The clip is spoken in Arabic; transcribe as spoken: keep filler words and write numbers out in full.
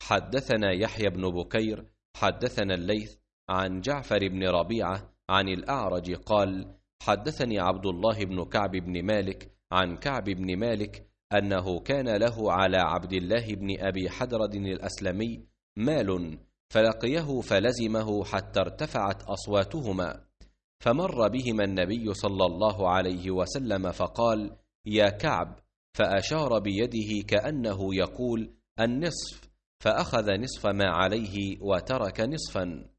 حدثنا يحيى بن بكير حدثنا الليث عن جعفر بن ربيعة عن الأعرج قال: حدثني عبد الله بن كعب بن مالك عن كعب بن مالك أنه كان له على عبد الله بن أبي حدرد الأسلمي مال، فلقيه فلزمه حتى ارتفعت أصواتهما، فمر بهما النبي صلى الله عليه وسلم فقال: يا كعب، فأشار بيده كأنه يقول: النصف، فأخذ نصف ما عليه وترك نصفا.